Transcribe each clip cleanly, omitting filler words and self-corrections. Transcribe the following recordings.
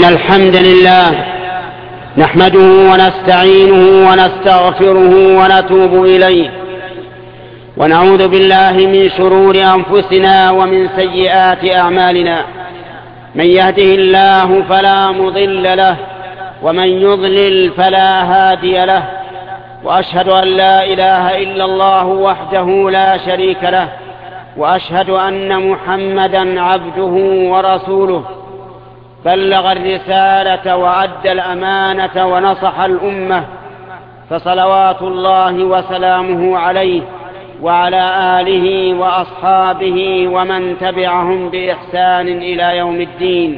إن الحمد لله نحمده ونستعينه ونستغفره ونتوب إليه، ونعوذ بالله من شرور أنفسنا ومن سيئات أعمالنا. من يهده الله فلا مضل له، ومن يضلل فلا هادي له. وأشهد أن لا إله إلا الله وحده لا شريك له، وأشهد أن محمدا عبده ورسوله، بلغ الرسالة وأدى الأمانة ونصح الأمة، فصلوات الله وسلامه عليه وعلى آله وأصحابه ومن تبعهم بإحسان إلى يوم الدين.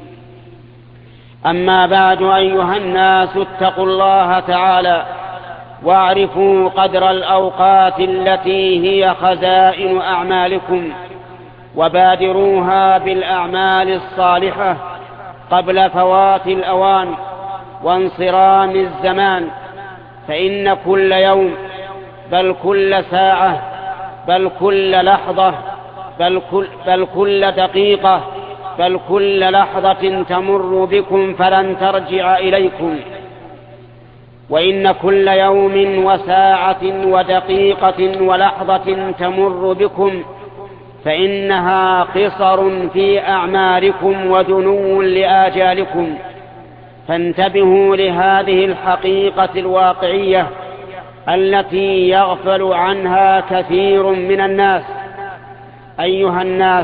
أما بعد، أيها الناس، اتقوا الله تعالى واعرفوا قدر الأوقات التي هي خزائن أعمالكم، وبادروها بالأعمال الصالحة قبل فوات الأوان وانصرام الزمان، فإن كل يوم بل كل ساعة بل كل لحظة بل كل دقيقة بل كل لحظة تمر بكم فلن ترجع إليكم. وإن كل يوم وساعة ودقيقة ولحظة تمر بكم فإنها قصر في أعماركم ودنو لآجالكم، فانتبهوا لهذه الحقيقة الواقعية التي يغفل عنها كثير من الناس. أيها الناس،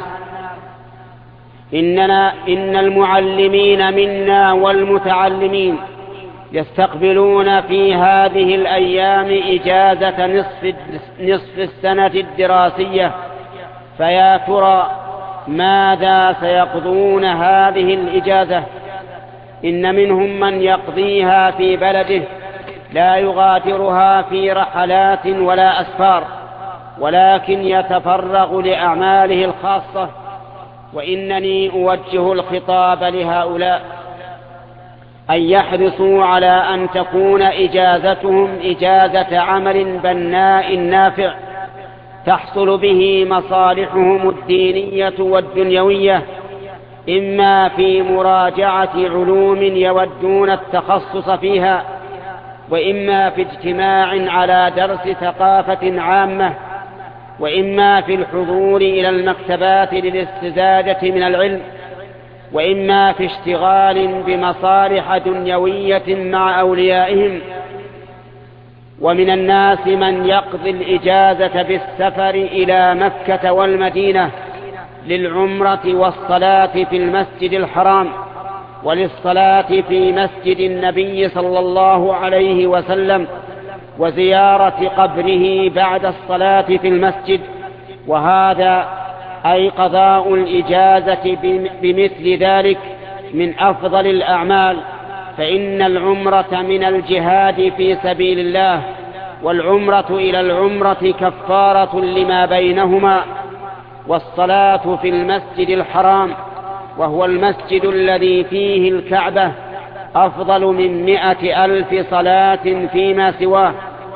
إن المعلمين منا والمتعلمين يستقبلون في هذه الأيام إجازة نصف السنة الدراسية، فيا ترى ماذا سيقضون هذه الإجازة؟ إن منهم من يقضيها في بلده لا يغادرها في رحلات ولا أسفار، ولكن يتفرغ لأعماله الخاصة. وإنني أوجه الخطاب لهؤلاء أن يحرصوا على أن تكون إجازتهم إجازة عمل بناء نافع تحصل به مصالحهم الدينية والدنيوية، إما في مراجعة علوم يودون التخصص فيها، وإما في اجتماع على درس ثقافة عامة، وإما في الحضور إلى المكتبات للاستزادة من العلم، وإما في اشتغال بمصالح دنيوية مع أوليائهم. ومن الناس من يقضي الإجازة بالسفر إلى مكة والمدينة للعمرة والصلاة في المسجد الحرام، وللصلاة في مسجد النبي صلى الله عليه وسلم، وزيارة قبره بعد الصلاة في المسجد. وهذا أي قضاء الإجازة بمثل ذلك من أفضل الأعمال، فإن العمرة من الجهاد في سبيل الله، والعمرة إلى العمرة كفارة لما بينهما. والصلاة في المسجد الحرام، وهو المسجد الذي فيه الكعبة، أفضل من 100,000 صلاة فيما سواه.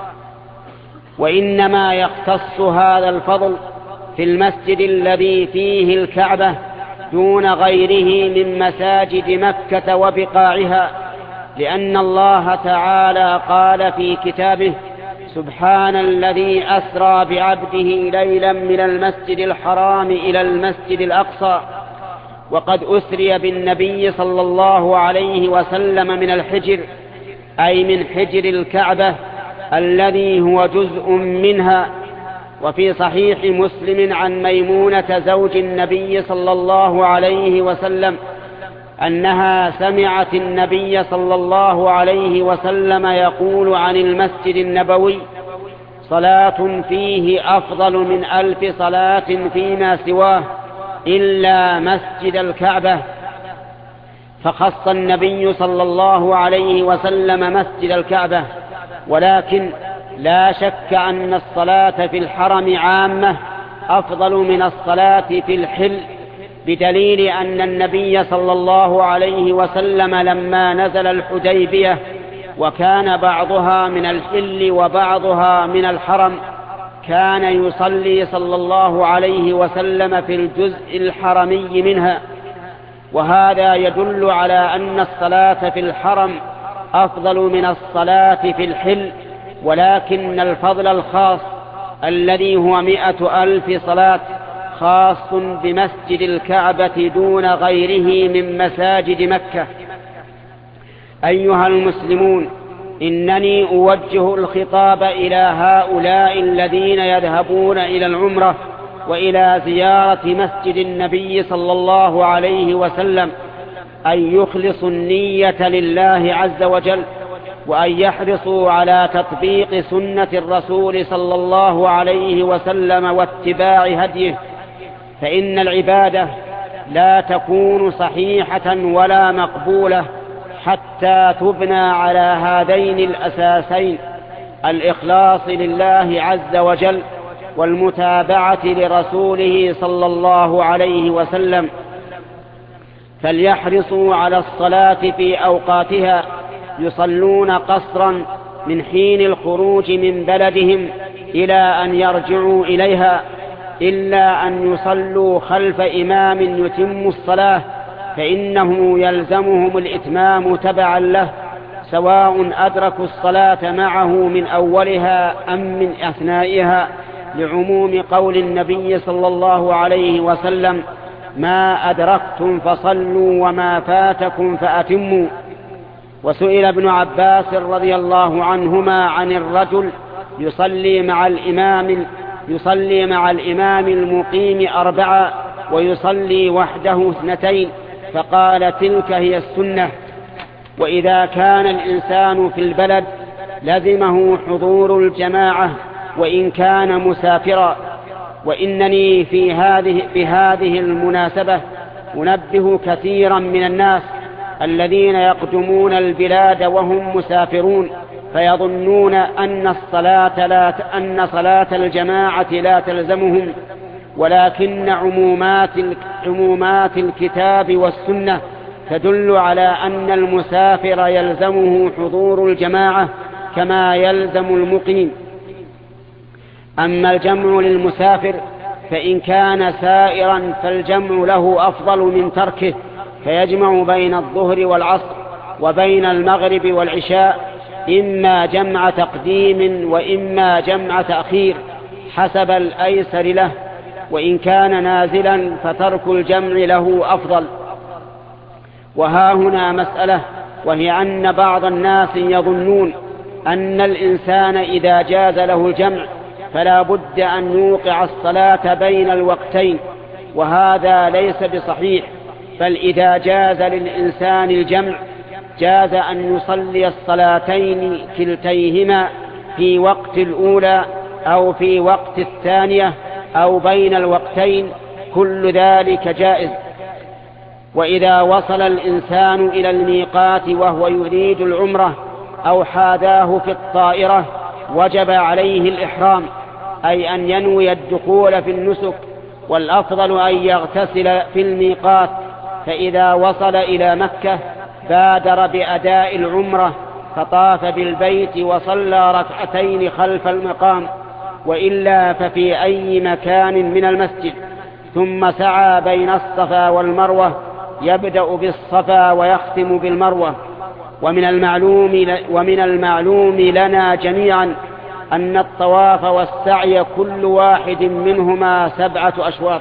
وإنما يختص هذا الفضل في المسجد الذي فيه الكعبة دون غيره من مساجد مكة وبقاعها، لأن الله تعالى قال في كتابه: سبحان الذي أسرى بعبده ليلا من المسجد الحرام إلى المسجد الأقصى. وقد أسري بالنبي صلى الله عليه وسلم من الحجر، أي من حجر الكعبة الذي هو جزء منها. وفي صحيح مسلم عن ميمونة زوج النبي صلى الله عليه وسلم أنها سمعت النبي صلى الله عليه وسلم يقول عن المسجد النبوي: صلاة فيه أفضل من 1000 صلاة فيما سواه إلا مسجد الكعبة. فخص النبي صلى الله عليه وسلم مسجد الكعبة. ولكن لا شك أن الصلاة في الحرم عامة أفضل من الصلاة في الحل، بدليل أن النبي صلى الله عليه وسلم لما نزل الحديبية وكان بعضها من الحل وبعضها من الحرم، كان يصلي صلى الله عليه وسلم في الجزء الحرمي منها. وهذا يدل على أن الصلاة في الحرم أفضل من الصلاة في الحل، ولكن الفضل الخاص الذي هو 100,000 صلاة خاص بمسجد الكعبة دون غيره من مساجد مكة. أيها المسلمون، إنني أوجه الخطاب إلى هؤلاء الذين يذهبون إلى العمرة وإلى زيارة مسجد النبي صلى الله عليه وسلم أن يخلصوا النية لله عز وجل، وأن يحرصوا على تطبيق سنة الرسول صلى الله عليه وسلم واتباع هديه، فإن العبادة لا تكون صحيحة ولا مقبولة حتى تبنى على هذين الأساسين: الإخلاص لله عز وجل والمتابعة لرسوله صلى الله عليه وسلم. فليحرصوا على الصلاة في أوقاتها، يصلون قصرا من حين الخروج من بلدهم إلى أن يرجعوا إليها، إلا أن يصلوا خلف إمام يتم الصلاة، فإنه يلزمهم الإتمام تبعا له، سواء أدركوا الصلاة معه من أولها أم من أثنائها، لعموم قول النبي صلى الله عليه وسلم: ما أدركتم فصلوا وما فاتكم فأتموا. وسئل ابن عباس رضي الله عنهما عن الرجل يصلي مع الإمام المقيم 4 ويصلي وحده 2، فقال: تلك هي السنة. وإذا كان الإنسان في البلد لزمه حضور الجماعة وإن كان مسافرا. وإنني في هذه المناسبة أنبه كثيرا من الناس الذين يقدمون البلاد وهم مسافرون، فيظنون أن صلاة الجماعة لا تلزمهم، ولكن عمومات الكتاب والسنة تدل على أن المسافر يلزمه حضور الجماعة كما يلزم المقيم. أما الجمع للمسافر فإن كان سائرا فالجمع له أفضل من تركه، فيجمع بين الظهر والعصر وبين المغرب والعشاء، إما جمع تقديم وإما جمع تأخير حسب الأيسر له، وإن كان نازلا فترك الجمع له أفضل. وها هنا مسألة، وهي أن بعض الناس يظنون أن الإنسان إذا جاز له الجمع فلا بد أن يوقع الصلاة بين الوقتين، وهذا ليس بصحيح. بل إذا جاز للإنسان الجمع جاز أن يصلي الصلاتين كلتيهما في وقت الأولى أو في وقت الثانية أو بين الوقتين، كل ذلك جائز. وإذا وصل الإنسان إلى الميقات وهو يريد العمرة أو حاذاه في الطائرة وجب عليه الإحرام، أي أن ينوي الدخول في النسك، والأفضل أن يغتسل في الميقات. فإذا وصل إلى مكة بادر بأداء العمرة، فطاف بالبيت وصلى 2 خلف المقام، وإلا ففي أي مكان من المسجد، ثم سعى بين الصفا والمروة، يبدأ بالصفا ويختم بالمروة. ومن المعلوم لنا جميعا أن الطواف والسعي كل واحد منهما 7 أشواط،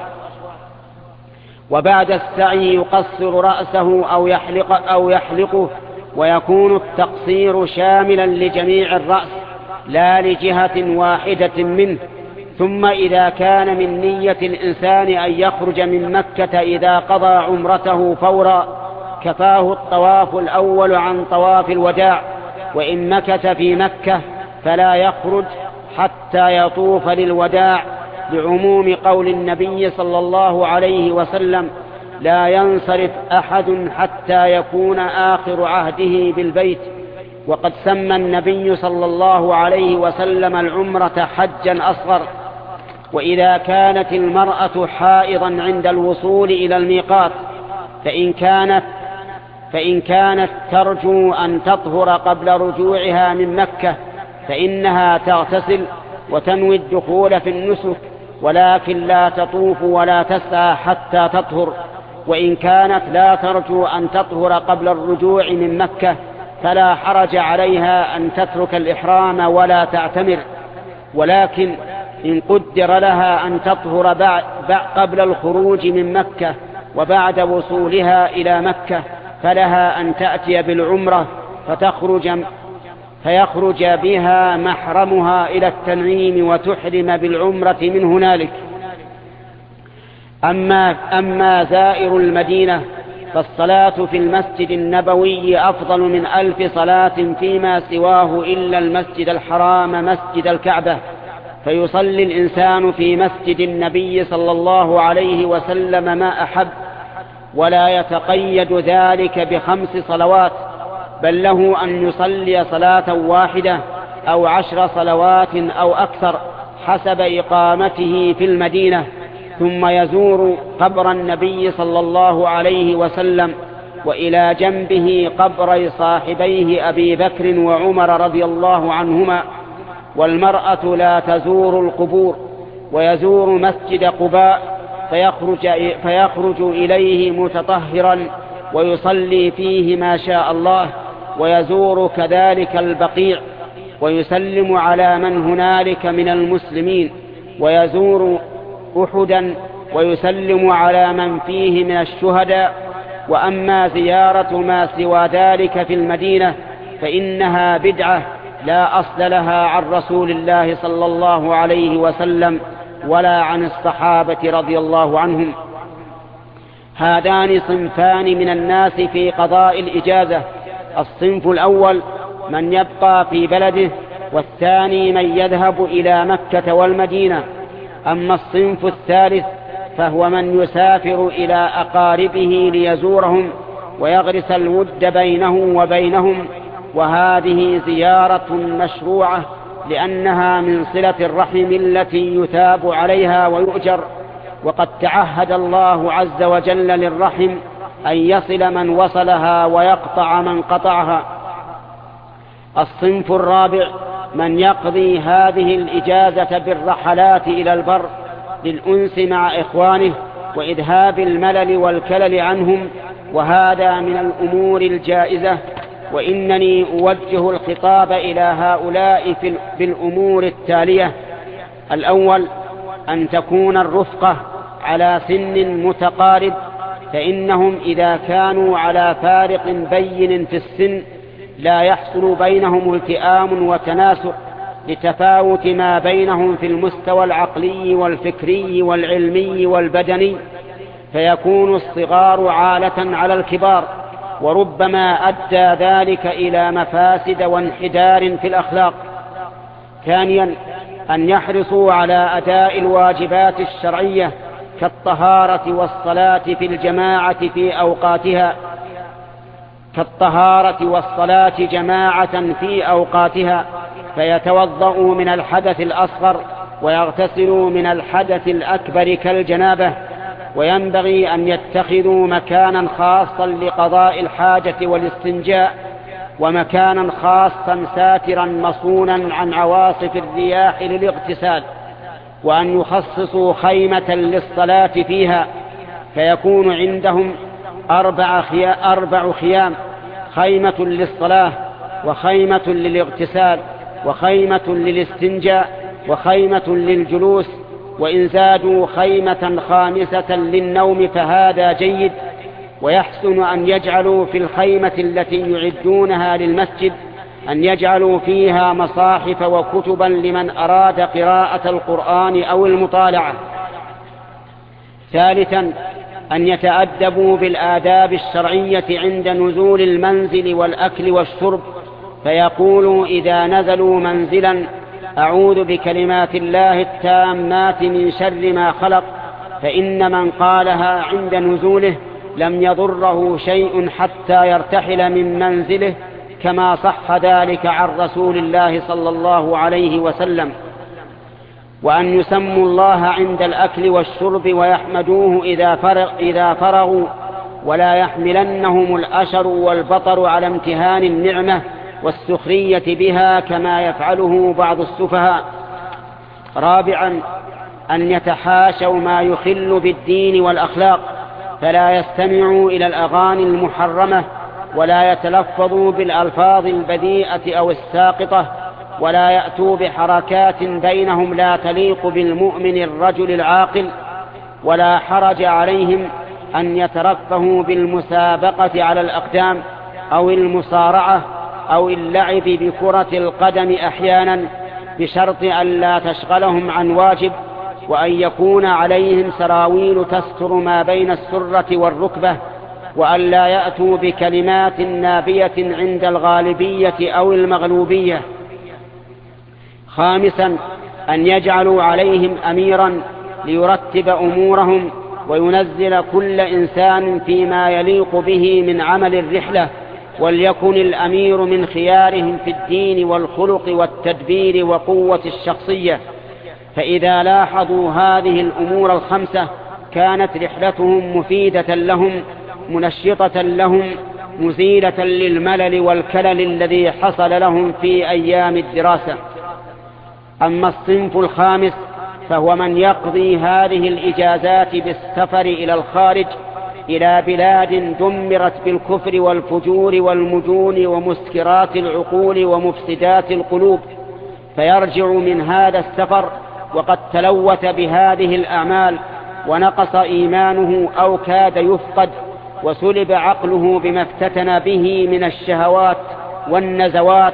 وبعد السعي يقصر رأسه أو يحلقه، ويكون التقصير شاملا لجميع الرأس لا لجهة واحدة منه. ثم إذا كان من نية الإنسان أن يخرج من مكة إذا قضى عمرته فورا كفاه الطواف الأول عن طواف الوداع، وإن مكث في مكة فلا يخرج حتى يطوف للوداع، لعموم قول النبي صلى الله عليه وسلم: لا ينصرف أحد حتى يكون آخر عهده بالبيت. وقد سمى النبي صلى الله عليه وسلم العمرة حجا أصغر. وإذا كانت المرأة حائضا عند الوصول إلى الميقات فإن كانت ترجو أن تطهر قبل رجوعها من مكة فإنها تغتسل وتنوي الدخول في النسك، ولكن لا تطوف ولا تسعى حتى تطهر، وإن كانت لا ترجو أن تطهر قبل الرجوع من مكة فلا حرج عليها أن تترك الإحرام ولا تعتمر، ولكن إن قدر لها أن تطهر قبل الخروج من مكة وبعد وصولها إلى مكة فلها أن تأتي بالعمرة فيخرج بها محرمها إلى التنعيم وتحرم بالعمرة من هنالك. أما زائر المدينة فالصلاة في المسجد النبوي أفضل من 1000 صلاة فيما سواه إلا المسجد الحرام مسجد الكعبة، فيصلي الإنسان في مسجد النبي صلى الله عليه وسلم ما أحب، ولا يتقيد ذلك ب5 صلوات، بل له أن يصلي صلاة واحدة أو 10 صلوات أو أكثر حسب إقامته في المدينة، ثم يزور قبر النبي صلى الله عليه وسلم وإلى جنبه قبر صاحبيه أبي بكر وعمر رضي الله عنهما. والمرأة لا تزور القبور، ويزور مسجد قباء فيخرج إليه متطهرا ويصلي فيه ما شاء الله، ويزور كذلك البقيع ويسلم على من هنالك من المسلمين، ويزور أحدا ويسلم على من فيه من الشهداء. وأما زيارة ما سوى ذلك في المدينة فإنها بدعة لا أصل لها عن رسول الله صلى الله عليه وسلم ولا عن الصحابة رضي الله عنهم. هذان صنفان من الناس في قضاء الإجازة: الصنف الأول من يبقى في بلده، والثاني من يذهب إلى مكة والمدينة. أما الصنف الثالث فهو من يسافر إلى أقاربه ليزورهم ويغرس الود بينه وبينهم، وهذه زيارة مشروعة لأنها من صلة الرحم التي يثاب عليها ويؤجر، وقد تعهد الله عز وجل للرحم أن يصل من وصلها ويقطع من قطعها. الصنف الرابع من يقضي هذه الإجازة بالرحلات إلى البر للأنس مع إخوانه وإذهاب الملل والكلل عنهم، وهذا من الأمور الجائزة. وإنني أوجه الخطاب إلى هؤلاء بالأمور التالية: الأول أن تكون الرفقة على سن متقارب، فإنهم إذا كانوا على فارق بين في السن لا يحصل بينهم التئام وتناسق لتفاوت ما بينهم في المستوى العقلي والفكري والعلمي والبدني، فيكون الصغار عالة على الكبار، وربما أدى ذلك إلى مفاسد وانحدار في الأخلاق. ثانيا أن يحرصوا على أداء الواجبات الشرعية كالطهارة والصلاة في الجماعة في أوقاتها، في أوقاتها، فيتوضأوا من الحدث الأصغر ويغتسلوا من الحدث الأكبر كالجنابة. وينبغي أن يتخذوا مكانا خاصا لقضاء الحاجة والاستنجاء، ومكانا خاصا ساترا مصونا عن عواصف الرياح للاغتسال، وأن يخصصوا خيمة للصلاة فيها، فيكون عندهم 4 خيام: خيمة للصلاة، وخيمة للاغتسال، وخيمة للاستنجاء، وخيمة للجلوس. وإن زادوا خيمة خامسة للنوم فهذا جيد. ويحسن أن يجعلوا في الخيمة التي يعدونها للمسجد أن يجعلوا فيها مصاحف وكتبا لمن أراد قراءة القرآن أو المطالعة. ثالثا أن يتأدبوا بالآداب الشرعية عند نزول المنزل والأكل والشرب، فيقولوا إذا نزلوا منزلا: أعوذ بكلمات الله التامات من شر ما خلق، فإن من قالها عند نزوله لم يضره شيء حتى يرتحل من منزله، كما صح ذلك عن رسول الله صلى الله عليه وسلم. وأن يسموا الله عند الأكل والشرب ويحمدوه إذا فرغوا، ولا يحملنهم الأشر والبطر على امتهان النعمة والسخرية بها كما يفعله بعض السفهاء. رابعا أن يتحاشوا ما يخل بالدين والأخلاق، فلا يستمعوا إلى الأغاني المحرمة، ولا يتلفظوا بالألفاظ البذيئة أو الساقطة، ولا يأتوا بحركات بينهم لا تليق بالمؤمن الرجل العاقل. ولا حرج عليهم أن يترفهوا بالمسابقة على الأقدام أو المصارعة أو اللعب بكرة القدم أحيانا، بشرط أن لا تشغلهم عن واجب، وأن يكون عليهم سراويل تستر ما بين السرة والركبة، وأن لا يأتوا بكلمات نابية عند الغالبية أو المغلوبية. خامسا، أن يجعلوا عليهم أميرا ليرتب أمورهم وينزل كل إنسان فيما يليق به من عمل الرحلة، وليكن الأمير من خيارهم في الدين والخلق والتدبير وقوة الشخصية. فإذا لاحظوا هذه الأمور الخمسة كانت رحلتهم مفيدة لهم، منشطة لهم، مزيلة للملل والكلل الذي حصل لهم في أيام الدراسة. أما الصنف الخامس فهو من يقضي هذه الإجازات بالسفر إلى الخارج، إلى بلاد دمرت بالكفر والفجور والمجون ومسكرات العقول ومفسدات القلوب، فيرجع من هذا السفر وقد تلوث بهذه الأعمال، ونقص إيمانه أو كاد يفقد، وسلب عقله بما افتتن به من الشهوات والنزوات،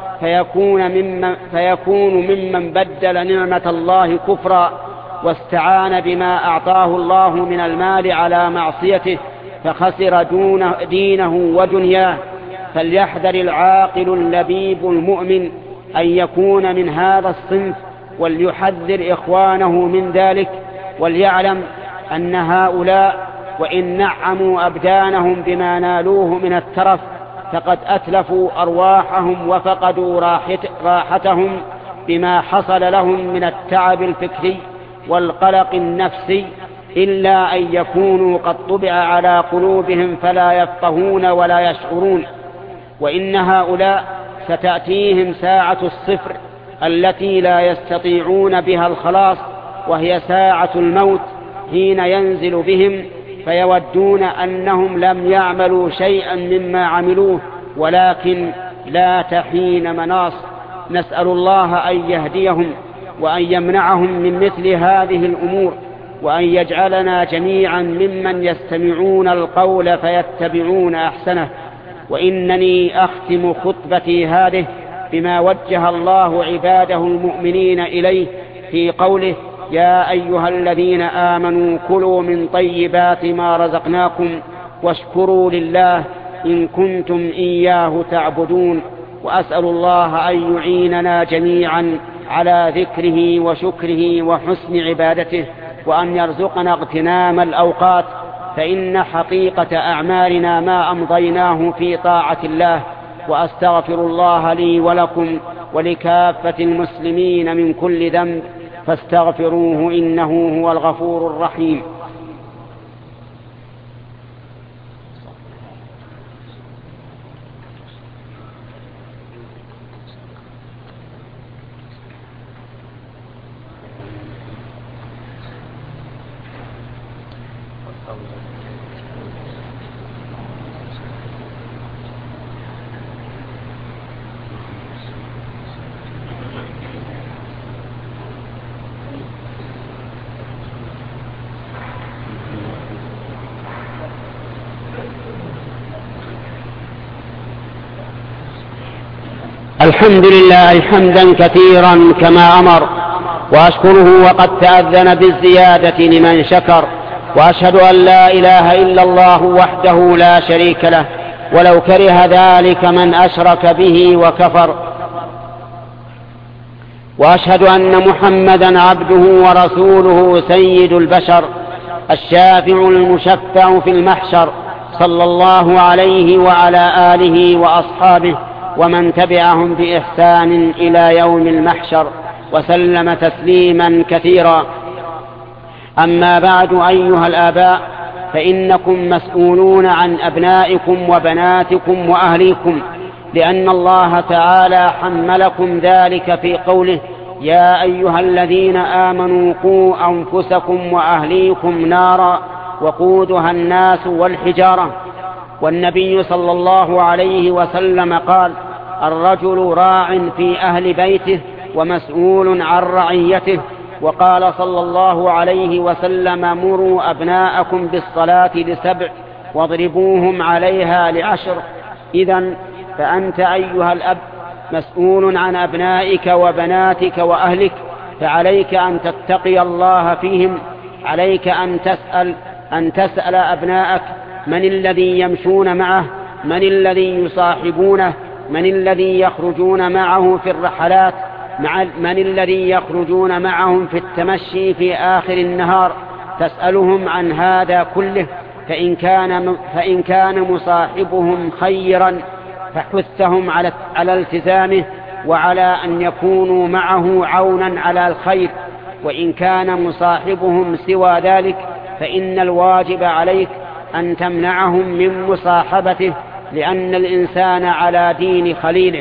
فيكون ممن بدل نعمة الله كفرا، واستعان بما أعطاه الله من المال على معصيته، فخسر دينه ودنياه. فليحذر العاقل اللبيب المؤمن أن يكون من هذا الصنف، وليحذر إخوانه من ذلك، وليعلم أن هؤلاء وإن نعموا أبدانهم بما نالوه من الترف فقد أتلفوا أرواحهم وفقدوا راحتهم بما حصل لهم من التعب الفكري والقلق النفسي، إلا أن يكونوا قد طبع على قلوبهم فلا يفقهون ولا يشعرون. وإن هؤلاء ستأتيهم ساعة الصفر التي لا يستطيعون بها الخلاص، وهي ساعة الموت، حين ينزل بهم فيودون أنهم لم يعملوا شيئا مما عملوه، ولكن لا تحين مناص. نسأل الله أن يهديهم وأن يمنعهم من مثل هذه الأمور، وأن يجعلنا جميعا ممن يستمعون القول فيتبعون أحسنه. وإنني أختم خطبتي هذه بما وجه الله عباده المؤمنين إليه في قوله: يا أيها الذين آمنوا كلوا من طيبات ما رزقناكم واشكروا لله إن كنتم إياه تعبدون. وأسأل الله أن يعيننا جميعا على ذكره وشكره وحسن عبادته، وأن يرزقنا اغتنام الأوقات، فإن حقيقة أعمالنا ما أمضيناه في طاعة الله. وأستغفر الله لي ولكم ولكافة المسلمين من كل ذنب، فاستغفروه إنه هو الغفور الرحيم. الحمد لله حمدا كثيرا كما أمر، وأشكره وقد تأذن بالزيادة لمن شكر، وأشهد أن لا إله إلا الله وحده لا شريك له، ولو كره ذلك من أشرك به وكفر. وأشهد أن محمدا عبده ورسوله سيد البشر، الشافع المشفع في المحشر، صلى الله عليه وعلى آله وأصحابه ومن تبعهم بإحسان إلى يوم المحشر، وسلم تسليما كثيرا. أما بعد، أيها الآباء، فإنكم مسؤولون عن أبنائكم وبناتكم وأهليكم، لأن الله تعالى حملكم ذلك في قوله: يا أيها الذين آمنوا قوا أنفسكم وأهليكم نارا وقودها الناس والحجارة. والنبي صلى الله عليه وسلم قال: الرجل راع في أهل بيته ومسؤول عن رعيته. وقال صلى الله عليه وسلم: مروا أبناءكم بالصلاة ل7 واضربوهم عليها ل10. إذن فأنت أيها الأب مسؤول عن أبنائك وبناتك وأهلك، فعليك أن تتقي الله فيهم. عليك أن تسأل أبناءك من الذي يمشون معه، من الذي يصاحبونه، من الذي يخرجون معه في الرحلات، من الذي يخرجون معهم في في آخر النهار. تسألهم عن هذا كله، فإن كان مصاحبهم خيرا فحثهم على التزامه وعلى أن يكونوا معه عونا على الخير، وإن كان مصاحبهم سوى ذلك فإن الواجب عليك أن تمنعهم من مصاحبته، لأن الإنسان على دين خليله.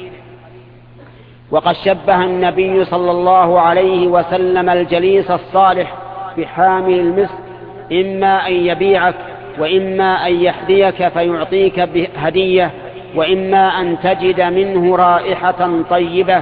وقد شبه النبي صلى الله عليه وسلم الجليس الصالح بحامل المسك، إما أن يبيعك، وإما أن يحذيك فيعطيك هدية، وإما أن تجد منه رائحة طيبة.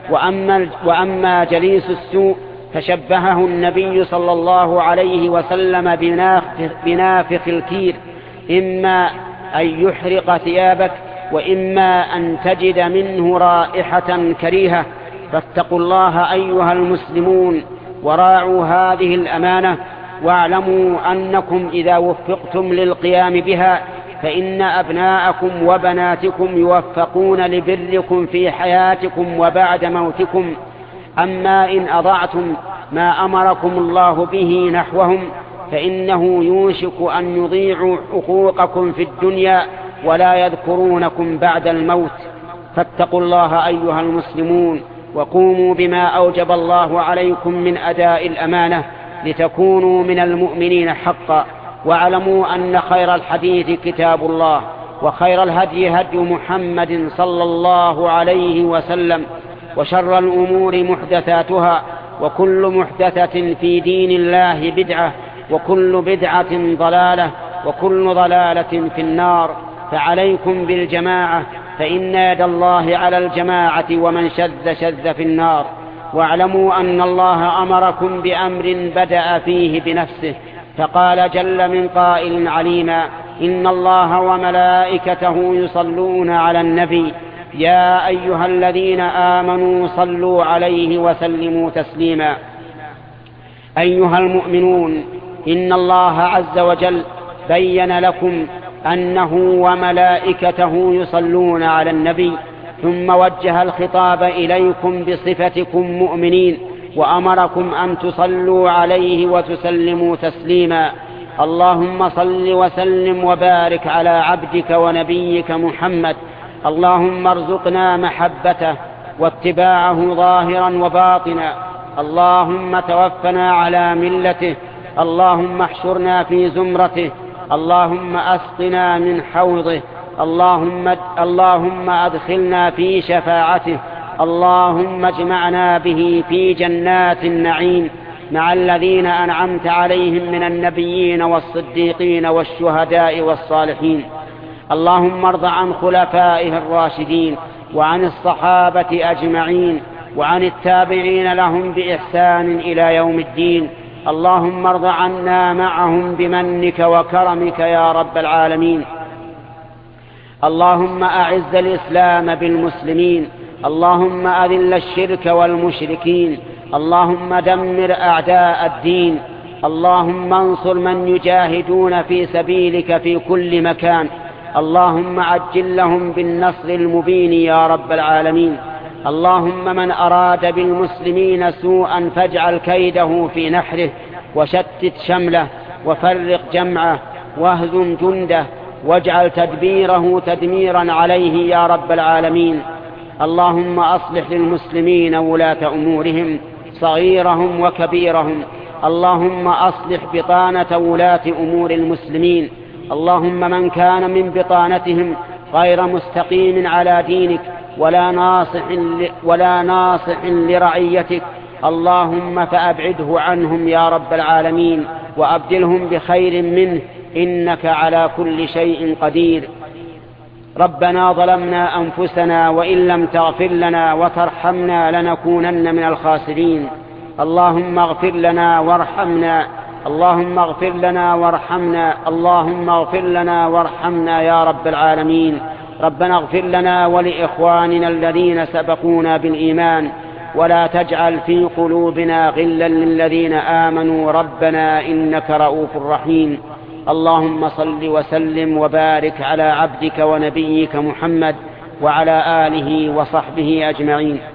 وأما جليس السوء فشبهه النبي صلى الله عليه وسلم بنافخ الكير، إما أن يحرق ثيابك، وإما أن تجد منه رائحة كريهة. فاتقوا الله أيها المسلمون وراعوا هذه الأمانة، واعلموا أنكم إذا وفقتم للقيام بها فإن أبناءكم وبناتكم يوفقون لبركم في حياتكم وبعد موتكم. أما إن أضعتم ما أمركم الله به نحوهم فإنه يوشك أن يضيعوا حقوقكم في الدنيا ولا يذكرونكم بعد الموت. فاتقوا الله أيها المسلمون وقوموا بما أوجب الله عليكم من أداء الأمانة لتكونوا من المؤمنين حقا. واعلموا أن خير الحديث كتاب الله، وخير الهدي هدي محمد صلى الله عليه وسلم، وشر الأمور محدثاتها، وكل محدثة في دين الله بدعة، وكل بدعة ضلالة، وكل ضلالة في النار. فعليكم بالجماعة، فإن يد الله على الجماعة، ومن شذ في النار. واعلموا أن الله أمركم بأمر بدأ فيه بنفسه، فقال جل من قائل عليما: إن الله وملائكته يصلون على النبي يا أيها الذين آمنوا صلوا عليه وسلموا تسليما. أيها المؤمنون، إن الله عز وجل بين لكم أنه وملائكته يصلون على النبي، ثم وجه الخطاب إليكم بصفتكم مؤمنين، وأمركم أن تصلوا عليه وتسلموا تسليما. اللهم صل وسلم وبارك على عبدك ونبيك محمد. اللهم ارزقنا محبته واتباعه ظاهرا وباطنا. اللهم توفنا على ملته. اللهم احشرنا في زمرته. اللهم أسقنا من حوضه. اللهم أدخلنا في شفاعته. اللهم اجمعنا به في جنات النعيم مع الذين أنعمت عليهم من النبيين والصديقين والشهداء والصالحين. اللهم ارض عن خلفائه الراشدين، وعن الصحابة أجمعين، وعن التابعين لهم بإحسان إلى يوم الدين. اللهم ارض عنا معهم بمنك وكرمك يا رب العالمين. اللهم أعز الإسلام بالمسلمين. اللهم أذل الشرك والمشركين. اللهم دمر أعداء الدين. اللهم انصر من يجاهدون في سبيلك في كل مكان. اللهم عجل لهم بالنصر المبين يا رب العالمين. اللهم من أراد بالمسلمين سوءا فاجعل كيده في نحره، وشتت شمله، وفرق جمعه، واهزم جنده، واجعل تدبيره تدميرا عليه يا رب العالمين. اللهم أصلح للمسلمين ولاة أمورهم صغيرهم وكبيرهم. اللهم أصلح بطانة ولاة أمور المسلمين. اللهم من كان من بطانتهم غير مستقيم على دينك ولا ناصح لرعيتك، اللهم فأبعده عنهم يا رب العالمين. وأبدلهم بخير منه إنك على كل شيء قدير. ربنا ظلمنا أنفسنا وإن لم تغفر لنا وترحمنا لنكونن من الخاسرين. اللهم اغفر لنا وارحمنا، اللهم اغفر لنا وارحمنا، اللهم اغفر لنا وارحمنا يا رب العالمين. ربنا اغفر لنا ولإخواننا الذين سبقونا بالإيمان، ولا تجعل في قلوبنا غلا للذين آمنوا ربنا إنك رؤوف رحيم. اللهم صل وسلم وبارك على عبدك ونبيك محمد وعلى آله وصحبه أجمعين.